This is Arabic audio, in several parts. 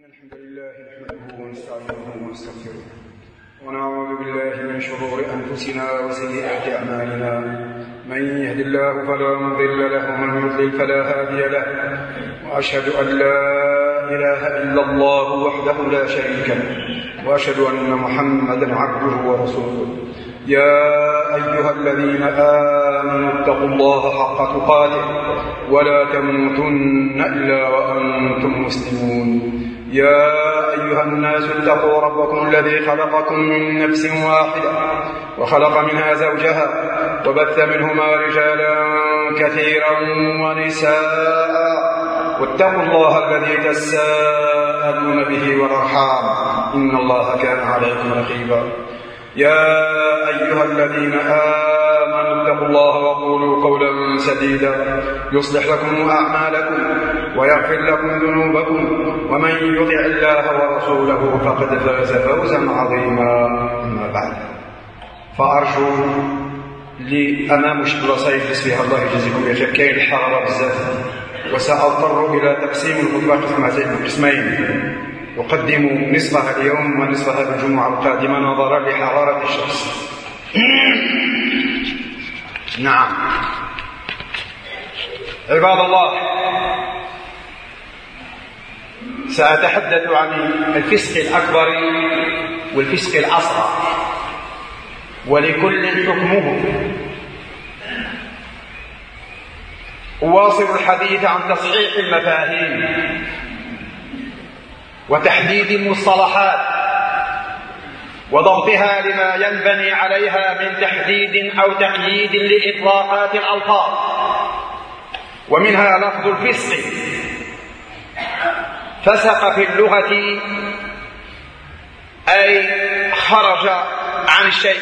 الحمد لله نحمده ونستعينه ونستغفره ونعوذ بالله من شرور أنفسنا وسيئات أعمالنا. من يهد الله فلا مضل له ومن يضلل فلا هادي له، وأشهد أن لا إله إلا الله وحده لا شريك له، وأشهد أن محمدا عبده ورسوله. يا أيها الذين آمنوا اتقوا الله حق تقاته ولا تموتن إلا وأنتم مسلمون. يا أيها الناس اتقوا ربكم الذي خلقكم من نفس واحدة وخلق منها زوجها وبث منهما رجالا كثيرا ونساء، واتقوا الله الذي تساءلون به والأرحام إن الله كان عليكم رقيبا. يا أيها الذين آمنوا اتقوا الله وقولوا قولا سديدا يصلح لكم أعمالكم ويغفر لكم ذنوبكم، ومن يطع الله ورسوله فقد فاز فوزا عظيما. أما بعد، فأرجو لأمام البلاصة يجلس فيها الله يجزيكم بخير، كاين الحرارة بزاف، وسأضطر إلى تقسيم الخطبة قسمين، أقدم نصفها اليوم ونصفها بالجمعة القادمة نظرا لحرارة الشمس. نعم عباد الله، سأتحدث عن الفسق الأكبر والفسق الأصغر، ولكل حكمه. أواصل الحديث عن تصحيح المفاهيم وتحديد المصطلحات وضبطها لما ينبني عليها من تحديد أو تقييد لإطلاقات الألفاظ. ومنها لفظ الفسق. فسق في اللغة أي خرج عن الشيء.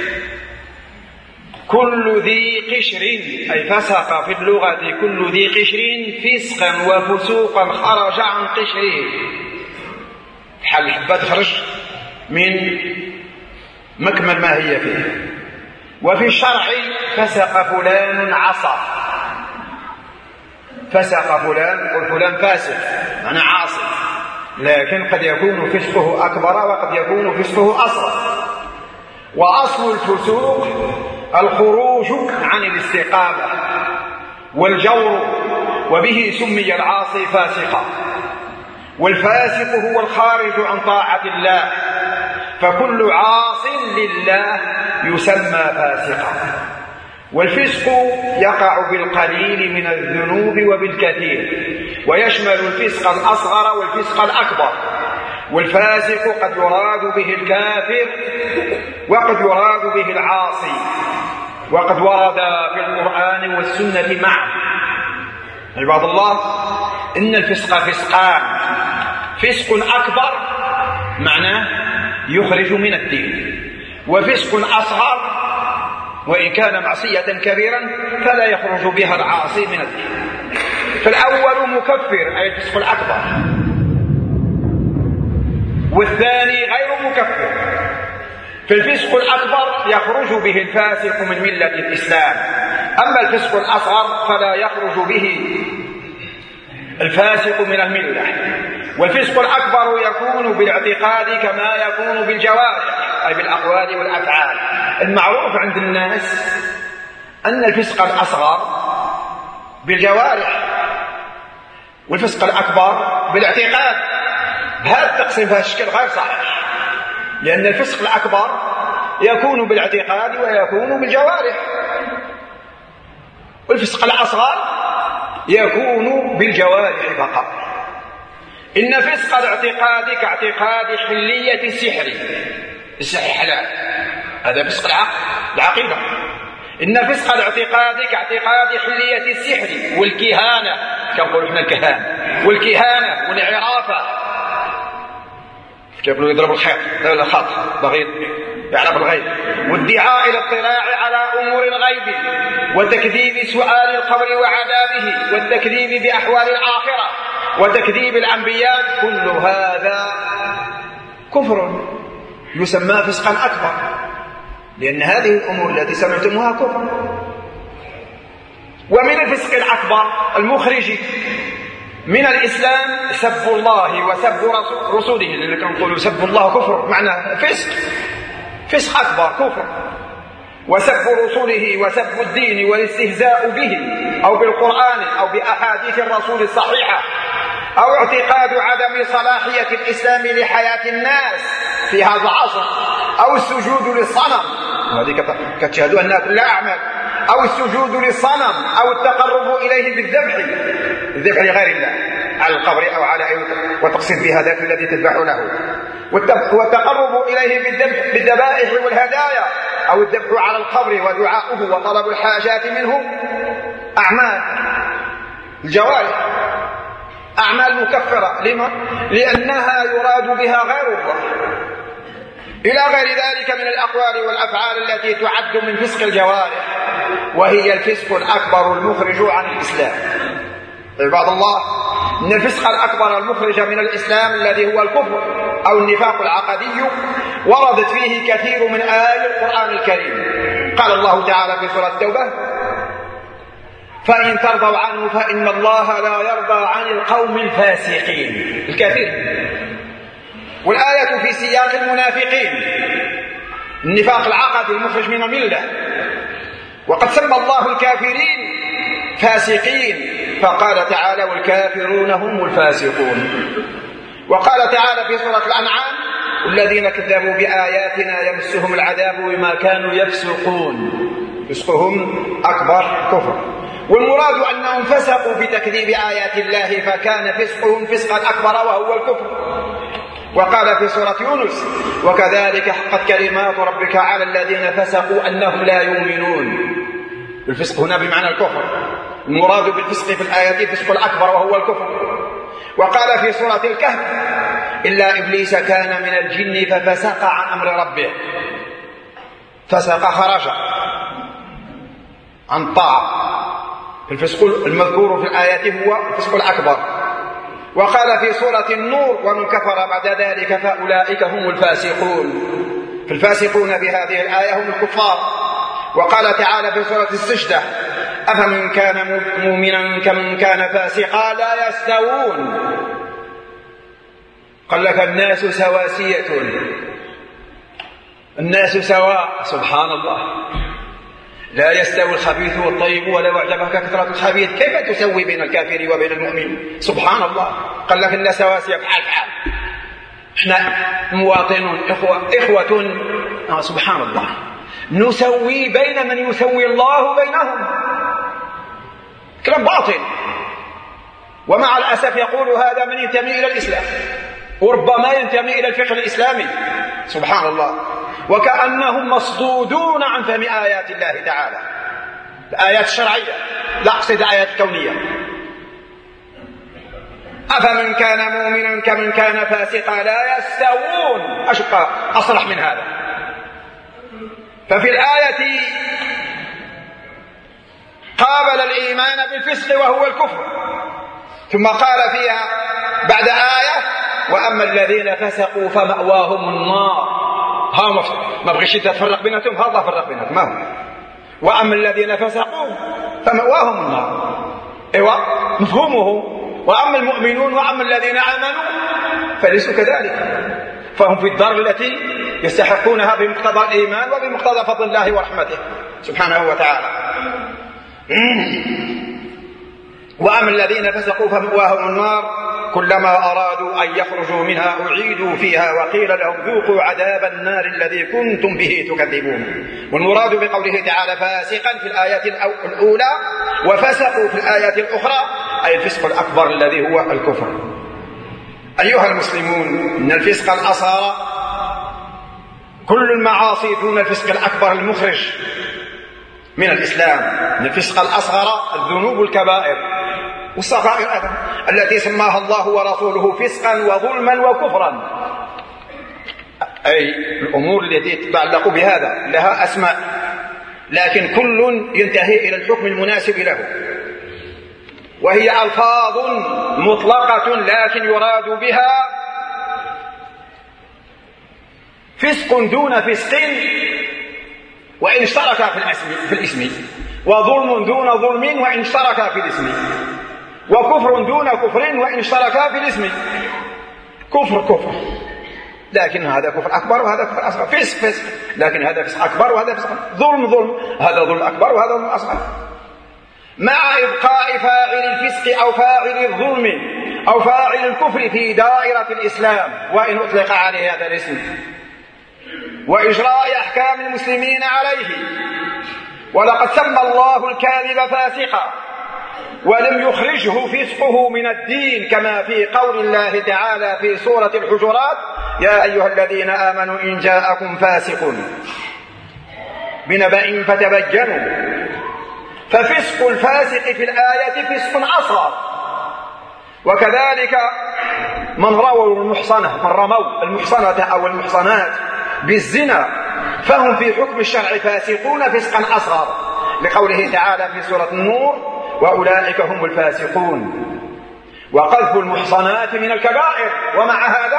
كل ذي قشر، أي فسق في اللغة كل ذي قشر فسقا وفسوقا خرج عن قشره، بحال الحبة تخرج من مكمن ما هي فيه. وفي الشرع فسق فلان عصى. فسق فلان، قل فلان فاسق معنى عاصي، لكن قد يكون فسقه أكبر وقد يكون فسقه أصغر. وأصل الفسوق الخروج عن الاستقامة والجور، وبه سمي العاصي فاسقا. والفاسق هو الخارج عن طاعة الله، فكل عاص لله يسمى فاسقا. والفسق يقع بالقليل من الذنوب وبالكثير، ويشمل الفسق الأصغر والفسق الأكبر. والفاسق قد يراد به الكافر وقد يراد به العاصي، وقد ورد في القرآن والسنة معا. عباد الله، إن الفسق فسقان: فسق أكبر معناه يخرج من الدين، وفسق أصغر وإن كان معصية كبيرا فلا يخرج بها العاصي من الدين. فالأول مكفر أي الفسق الأكبر، والثاني غير مكفر. في الفسق الأكبر يخرج به الفاسق من ملة الإسلام، أما الفسق الأصغر فلا يخرج به الفاسق من الملة. والفسق الأكبر يكون بالاعتقاد كما يكون بالجوارح، أي بالأقوال والأفعال. المعروف عند الناس أن الفسق الأصغر بالجوارح والفسق الأكبر بالاعتقاد. هذا التقسيم في الشكل غير صحيح، لأن الفسق الأكبر يكون بالاعتقاد ويكون بالجوارح، والفسق الأصغر يكون بالجوارح فقط. إن فسق الاعتقاد كاعتقاد حلية السحر. السحر حلال، هذا فسق العقيدة. إن فسق الاعتقاد كاعتقاد حلية السحر والكهانة، كنقولوا احنا الكهانة والكهانة والعرافة، كيقولوا يضرب الخيط ولا الخط بغيض يعرف الغيب، وادعاء الاطلاع على أمور الغيب، وتكذيب سؤال القبر وعذابه، والتكذيب بأحوال الآخرة، وتكذيب الأنبياء. كل هذا كفر يسمى فسقا أكبر، لأن هذه الأمور التي سمعتموها كفر. ومن الفسق الأكبر المخرج من الإسلام سب الله وسب رسوله، لأننا كنقولوا سب الله كفر، معناه فسق أكبر، كفر. وسب رسوله وسب الدين والاستهزاء به أو بالقرآن أو بأحاديث الرسول الصحيحة، أو اعتقاد عدم صلاحية الإسلام لحياة الناس في هذا العصر، أو السجود للصنم، وهذه كتشهدوا أنها كلها أعمال، أو السجود للصنم، أو التقرب إليه بالذبح لغير الله على القبر أو على وتقصد بها ذاك الذي تذبح له، والتقرب إليه بالذبائح والهدايا، أو الذبح على القبر ودعاؤه وطلب الحاجات منه. أعمال الجوارح، أعمال مكفرة. لما؟ لأنها يراد بها غير الله، إلى غير ذلك من الأقوال والأفعال التي تعد من فسق الجوارح، وهي الفسق الأكبر المخرج عن الإسلام. عباد الله، إن الفسق الأكبر المخرج من الإسلام الذي هو الكفر أو النفاق العقدي وردت فيه كثير من آيات القرآن الكريم. قال الله تعالى في سورة التوبة: فإن ترضوا عنه فإن الله لا يرضى عن القوم الفاسقين، الكافرين. والآية في سياق المنافقين، النفاق العقدي المخرج من الملة. وقد سمى الله الكافرين فاسقين، فقال تعالى: والكافرون هم الفاسقون. وقال تعالى في سورة الأنعام: الذين كذبوا بآياتنا يمسهم العذاب بما كانوا يفسقون، فسقهم أكبر كفر. والمراد أنهم فسقوا بتكذيب آيات الله، فكان فسقهم فسقا أكبر وهو الكفر. وقال في سورة يونس: وكذلك حقت كلمات ربك على الذين فسقوا أنهم لا يؤمنون. الفسق هنا بمعنى الكفر، المراد بالفسق في الآيات الفسق الأكبر وهو الكفر. وقال في سورة الكهف: إلا إبليس كان من الجن ففسق عن أمر ربه. فسق، خرج عن طاعة. الفسق المذكور في الآيات هو الفسق الأكبر. وقال في سورة النور: ومن كفر بعد ذلك فأولئك هم الفاسقون. فالفاسقون بهذه الآية هم الكفار. وقال تعالى في سورة السجدة: أفمن كان مؤمنا كمن كان فاسقا لا يستوون. قال لك: الناس سواسية، الناس سواء. سبحان الله، لا يستوي الخبيث والطيب ولو أعجبك كثرة الخبيث. كيف تسوي بين الكافر وبين المؤمن؟ سبحان الله. قال لك: الناس سواسية، بحال احنا مواطنون، إخوة. سبحان الله، نسوي بين من يسوي الله بينهم. كلام باطل. ومع الأسف يقول هذا من ينتمي إلى الإسلام، وربما ينتمي إلى الفقه الإسلامي. سبحان الله. وكأنهم مصدودون عن فهم آيات الله تعالى، الآيات الشرعية، لا أقصد الآيات الكونية. أفمن كان مؤمنا كمن كان فاسقا لا يستوون. أشقى أصرح من هذا. ففي الآية قابل الإيمان بالفسق وهو الكفر، ثم قال فيها بعد آية: وأما الذين فسقوا فمأواهم النار. ما بغيش تفرق بيناتهم، هذا فرق بيناتهم، ما هو. وأما الذين فسقوا فمأواهم النار، ايوه مفهومه. وأما المؤمنون وأما الذين آمنوا فليسوا كذلك، فهم في الدار التي يستحقونها بمقتضى الإيمان وبمقتضى فضل الله ورحمته سبحانه وتعالى. وأما الذين فسقوا فمأواهم النار كلما أرادوا أن يخرجوا منها أعيدوا فيها وقيل لهم ذوقوا عذاب النار الذي كنتم به تكذبون. والمراد بقوله تعالى فاسقا في الآيات الأولى وفسقوا في الآيات الأخرى أي الفسق الأكبر الذي هو الكفر. أيها المسلمون، إن الفسق الأصغر كل المعاصي دون الفسق الأكبر المخرج من الإسلام. إن الفسق الأصغر الذنوب الكبائر والصغائر التي سماها الله ورسوله فسقا وظلما وكفرا، أي الأمور التي تتعلق بهذا لها أسماء، لكن كل ينتهي إلى الحكم المناسب له، وهي ألفاظ مطلقة لكن يراد بها فسق دون فسق وإن اشترك في الاسم، وظلم دون ظلم وإن اشترك في الاسم. وكفر دون كفر وإن اشتركا في الاسم. كفر لكن هذا كفر أكبر وهذا كفر أصغر. فسق لكن هذا فسق أكبر وهذا فسق. ظلم هذا ظلم أكبر وهذا ظلم أصغر. مع إبقاء فاعل الفسق أو فاعل الظلم أو فاعل الكفر في دائرة الإسلام وإن أطلق عليه هذا الاسم، وإجراء أحكام المسلمين عليه. ولقد سمى الله الكاذب فاسقا ولم يخرجه فسقه من الدين، كما في قول الله تعالى في سورة الحجرات: يا أيها الذين آمنوا إن جاءكم فاسق بنبأ فتبينوا. ففسق الفاسق في الآية فسق أصغر. وكذلك من رموا المحصنة أو المحصنات بالزنا فهم في حكم الشرع فاسقون فسقا أصغر، لقوله تعالى في سورة النور: وأولئك هم الفاسقون. وقذف المحصنات من الكبائر، ومع هذا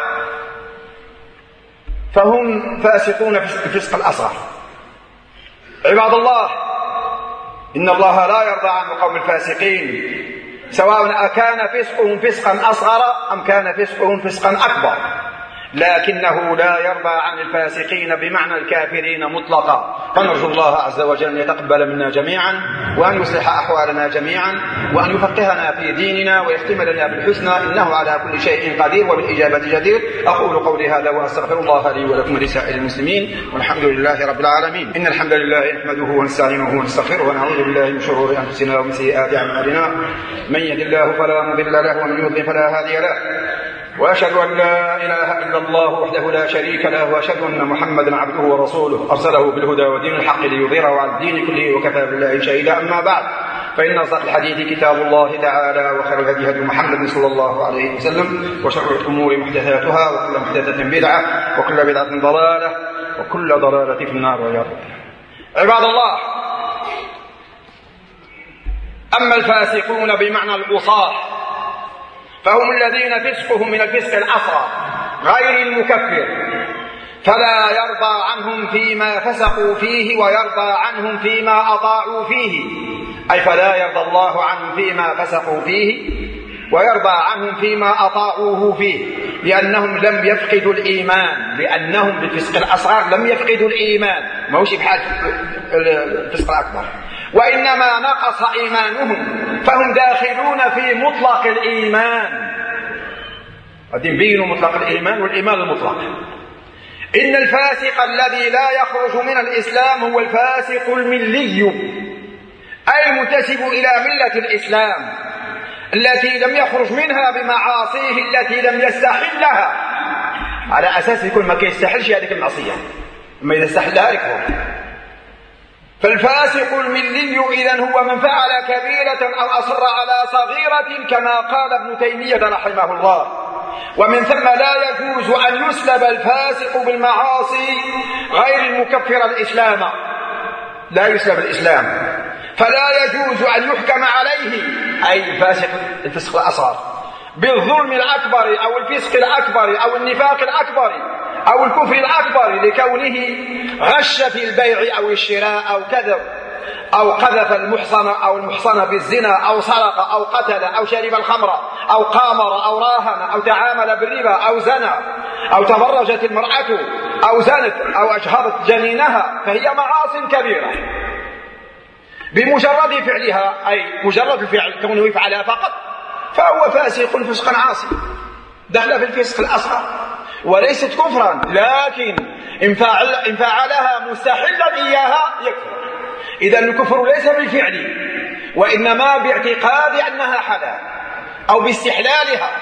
فهم فاسقون في الفسق الأصغر. عباد الله، إن الله لا يرضى عن القوم الفاسقين، سواء أكان فسقهم فسقا أصغر أم كان فسقهم فسقا أكبر، لكنه لا يرضى عن الفاسقين بمعنى الكافرين مطلقا. فنرجو الله عز وجل أن يتقبل منا جميعا، وأن يصلح أحوالنا جميعا، وأن يفقهنا في ديننا ويختم لنا بالحسنى، إنه على كل شيء قدير وبالإجابة جدير. أقول قولي هذا وأستغفر الله لي ولكم ولسائر المسلمين، والحمد لله رب العالمين. إن الحمد لله نحمده ونستعينه ونستغفره ونعوذ بالله من شرور أنفسنا ومن سيئات أعمالنا. من يهد الله فلا مضل له ومن يضلل فلا هادي له، وأشهد أن لا إله إلا الله وحده لا شريك له، وأشهد أن محمدا عبده ورسوله أرسله بالهدى ودين الحق ليظهره على الدين كله وكفى بالله شهيدا. أما بعد، فإن أصدق الحديث كتاب الله تعالى، وخير الهدي هدي محمد صلى الله عليه وسلم، وشر الأمور محدثاتها، وكل محدثة بدعة، وكل بدعة ضلالة، وكل ضلالة في النار والعياذ بالله. عباد الله، أما الفاسقون بمعنى العصاة فهم الذين فسقهم من الفسق الأصغر غير المكفر، فلا يرضى عنهم فيما فسقوا فيه ويرضى عنهم فيما أطاعوا فيه، أي فلا يرضى الله عنهم فيما فسقوا فيه ويرضى عنهم فيما أطاعوه فيه، لأنهم لم يفقدوا الإيمان، لأنهم بالفسق الأصغر لم يفقدوا الإيمان، ما هوش بحال الفسق الأكبر، وإنما نقص إيمانهم، فهم داخلون في مطلق الإيمان. قد يبينوا مطلق الإيمان والإيمان المطلق. إن الفاسق الذي لا يخرج من الإسلام هو الفاسق الملي، أي منتسب إلى ملة الإسلام التي لم يخرج منها بمعاصيه التي لم يستحلها، على أساس يكون ما كيستحلش هذه المعصية، أما إذا استحلها يكفر. فالفاسق الملي إذن هو من فعل كبيرة أو أصر على صغيرة، كما قال ابن تيمية رحمه الله. ومن ثم لا يجوز أن يسلب الفاسق بالمعاصي غير المكفر الإسلام، لا يسلب الإسلام، فلا يجوز أن يحكم عليه، أي الفاسق الفسق الأصغر، بالظلم الأكبر أو الفسق الأكبر أو النفاق الأكبر أو الكفر الأكبر، لكونه غش في البيع أو الشراء أو كذب أو قذف المحصنة أو المحصنة بالزنا أو سرق أو قتل أو شرب الخمر أو قامر أو راهن أو تعامل بالربا أو زنى أو تبرجت المرأة أو زنت أو أجهضت جنينها، فهي معاصٍ كبيرة بمجرد فعلها، أي مجرد الفعل كونه يفعلها فقط، فهو فاسق فسقا عاصي، دخل في الفسق الأصغر، وليست كفرا، لكن إن فعلها مستحلا إياها يكفر. إذن الكفر ليس بالفعل، وإنما باعتقاد أنها حلال أو باستحلالها،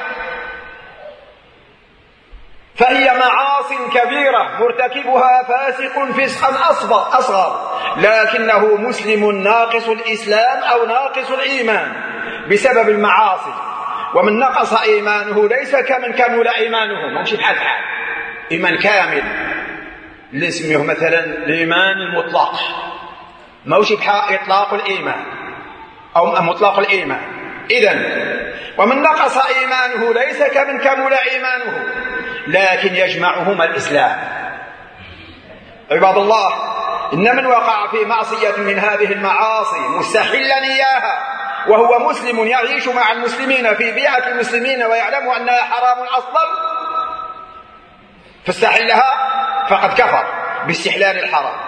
فهي معاصٍ كبيرة مرتكبها فاسق فسقا أصغر، لكنه مسلم ناقص الإسلام أو ناقص الإيمان بسبب المعاصي. ومن نقص إيمانه ليس كمن كمل إيمانه، ما مش بحال إيمان كامل اللي اسمه مثلا الإيمان المطلق، ما هوش بحال إطلاق الإيمان أو مطلق الإيمان. إذن ومن نقص إيمانه ليس كمن كمل إيمانه، لكن يجمعهما الإسلام. عباد الله، إن من وقع في معصية من هذه المعاصي مستحلا إياها وهو مسلم يعيش مع المسلمين في بيئة المسلمين ويعلم أنها حرام أصلا فاستحلها فقد كفر باستحلال الحرام.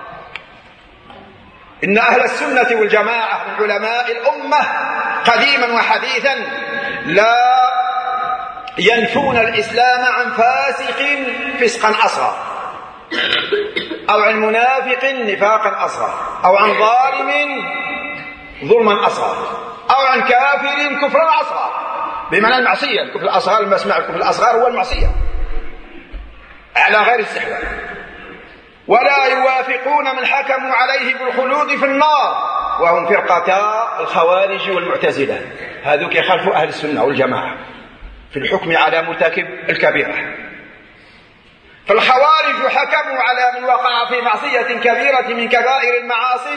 إن أهل السنة والجماعة من علماء الأمة قديما وحديثا لا ينفون الإسلام عن فاسق فسقا أصغر، أو عن منافق نفاقا أصغر، أو عن ظالم ظلما أصغر، أو عن كافر كفرا أصغر، بمعنى المعصية. الكفر الأصغر لما اسمع الكفر الأصغر هو المعصية على غير استحلال. ولا يوافقون من حكموا عليه بالخلود في النار، وهم فرقتا الخوارج والمعتزلة. هذوك يخالفوا أهل السنة والجماعة في الحكم على مرتكب الكبيرة. فالخوارج حكموا على من وقع في معصية كبيرة من كبائر المعاصي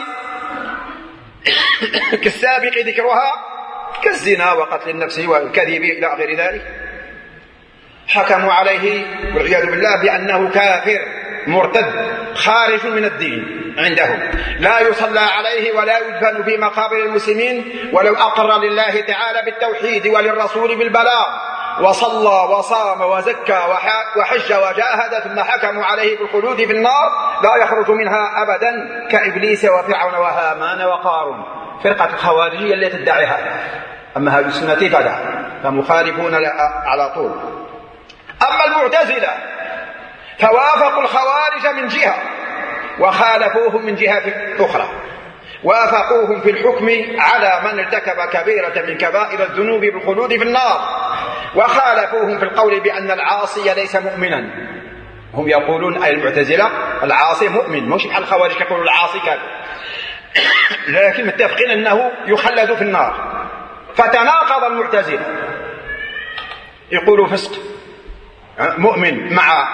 كالسابق ذكرها كالزنا وقتل النفس والكذب إلى غير ذلك، حكموا عليه والعياذ بالله بأنه كافر مرتد خارج من الدين عندهم، لا يصلى عليه ولا يدفن في مقابر المسلمين ولو أقر لله تعالى بالتوحيد وللرسول بالبلاغ وصلى وصام وزكى وحج وجاهد، ثم حكموا عليه بالخلود في النار لا يخرج منها أبدا كإبليس وفرعون وهامان وقارون. فرقة الخوارجية التي تدعي هذا. أما هذه السنة فلا، فمخالفون على طول. أما المعتزلة فوافقوا الخوارج من جهة وخالفوهم من جهة أخرى. وافقوهم في الحكم على من ارتكب كبيرة من كبائر الذنوب بالخلود في النار، وخالفوهم في القول بأن العاصي ليس مؤمنا. هم يقولون أي المعتزلة العاصي مؤمن، مش بحال الخوارج يقولوا العاصي كافر، لكن متفقين أنه يخلد في النار. فتناقض المعتزلة، يقولوا فسق مؤمن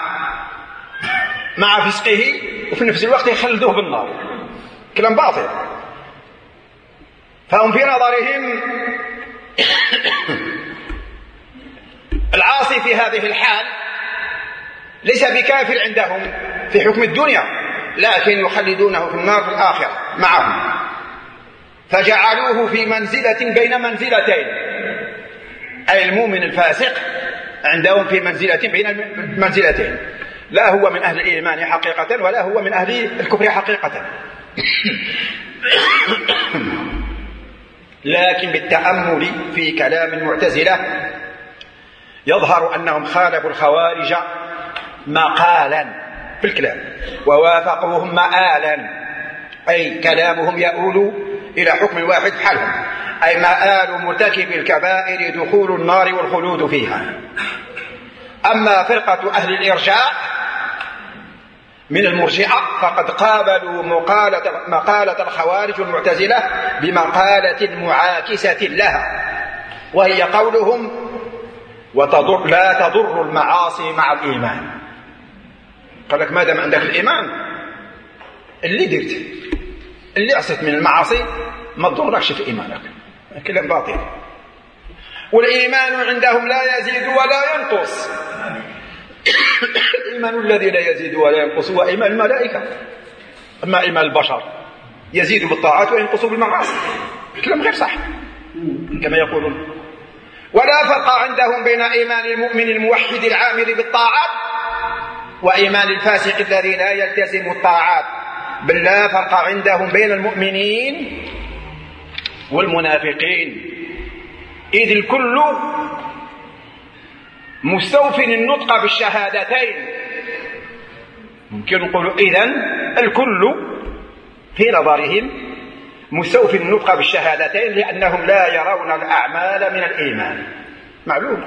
مع فسقه وفي نفس الوقت يخلدوه بالنار، كلام باطل. فهم في نظرهم العاصي في هذه الحال ليس بكافر عندهم في حكم الدنيا، لكن يخلدونه في النار في الآخرة معهم. فجعلوه في منزلة بين منزلتين، أي المؤمن الفاسق عندهم في منزلة بين المنزلتين، لا هو من أهل الإيمان حقيقة ولا هو من أهل الكفر حقيقة. لكن بالتأمل في كلام المعتزلة يظهر أنهم خالفوا الخوارج مقالا في الكلام ووافقوهم مآلا، أي كلامهم يؤول إلى حكم واحد حالهم، أي مآل مرتكب الكبائر دخول النار والخلود فيها. أما فرقة أهل الإرجاء من المرجئة فقد قابلوا مقالة الخوارج والمعتزلة بمقالة معاكسة لها، وهي قولهم لا تضر المعاصي مع الإيمان. قال لك ما دام عندك الإيمان اللي درت اللي عصيت من المعاصي ما تضركش في إيمانك، كلام باطل. والإيمان عندهم لا يزيد ولا ينقص. الإيمان الذي لا يزيد ولا ينقص هو إيمان الملائكة، أما إيمان البشر يزيد بالطاعات وينقص بالمعاصي، كلام غير صح كما يقولون. ولا فرق عندهم بين إيمان المؤمن الموحد العامل بالطاعات وإيمان الفاسق الذي لا يلتزم الطاعات، بل لا فرق عندهم بين المؤمنين والمنافقين، إذ الكل مستوف النطق بالشهادتين. ممكن نقول إذن الكل في نظرهم مستوف النطق بالشهادتين، لأنهم لا يرون الأعمال من الإيمان. معلوم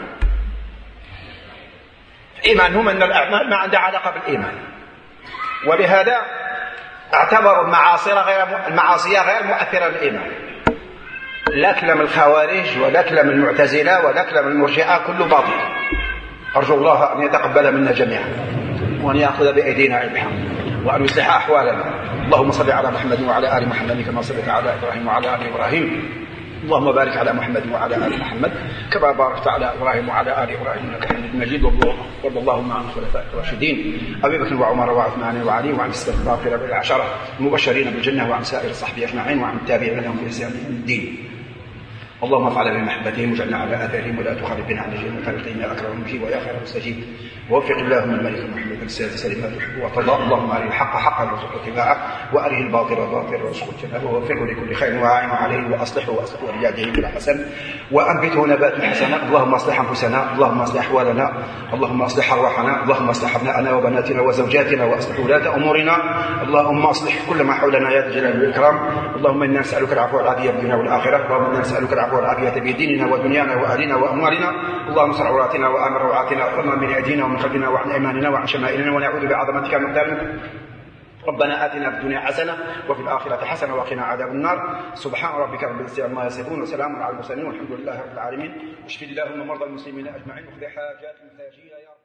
إيمانهم أن الأعمال ما عندها علاقة بالإيمان، ولهذا اعتبروا المعاصي غير مؤثرة بالإيمان. لا كلام الخوارج ولا كلام المعتزلة ولا كلام المرجئة كله باطل. أرجو الله أن يتقبل منا جميعا وأن يأخذ بأيدينا إلى الحق وأن يصلح أحوالنا. اللهم صل على محمد وعلى آل محمد كما صليت على إبراهيم وعلى آل إبراهيم. اللهم بارك على محمد وعلى آل محمد كما باركت على إبراهيم وعلى آل إبراهيم إنك حميد مجيد. وارض اللهم عن الخلفاء الراشدين أبي بكر وعمر وعثمان وعلي وعن السابقين بالعشرة المبشرين بالجنة وعن سائر الصحابة أجمعين وعن التابعين لهم بإحسان إلى يوم الدين. اللهم افعل بمحبتهم واجعلنا على اثارهم ولا تخالف بنا عن نجيهم وطريقهم يا اكرم المجيب ويا خير المستجيب. ووفق اللهم الملك محمد السادس لما تحب وترضى. اللهم ارنا الحق حقا وارزقنا اتباعه وارنا الباطل باطلا وارزقنا اجتنابه ووفقه لكل خير واعن عليه واصلحه ورجاله بلا حسن وانبته نباتا حسنا. اللهم اصلح انفسنا، اللهم اصلح احوالنا، اللهم اصلح ارواحنا، اللهم اصلح ابناءنا وبناتنا وزوجاتنا واصلح ولاة امورنا. اللهم اصلح كل ما حولنا يا ذا الجلال والاكرام. اللهم انا نسالك العفو والعافيه في الدنيا والاخره. اللهم انا نسالك العفو والعافيه في ديننا ودنيانا واهلنا واموالنا. اللهم استر عوراتنا وامن روعاتنا وامن من ايدينا ومن خلفنا وعن ايماننا وعن شمائلنا ونعوذ بعظمتك من ذلك. ربنا آتنا في الدنيا حسنة وفي الآخرة حسنة وقنا عذاب النار. سبحان ربك رب العزة عما يصفون وسلام على المرسلين والحمد لله رب العالمين. واشف اللهم مرضى المسلمين أجمعين وقضي حاجات المحتاجين يا رب.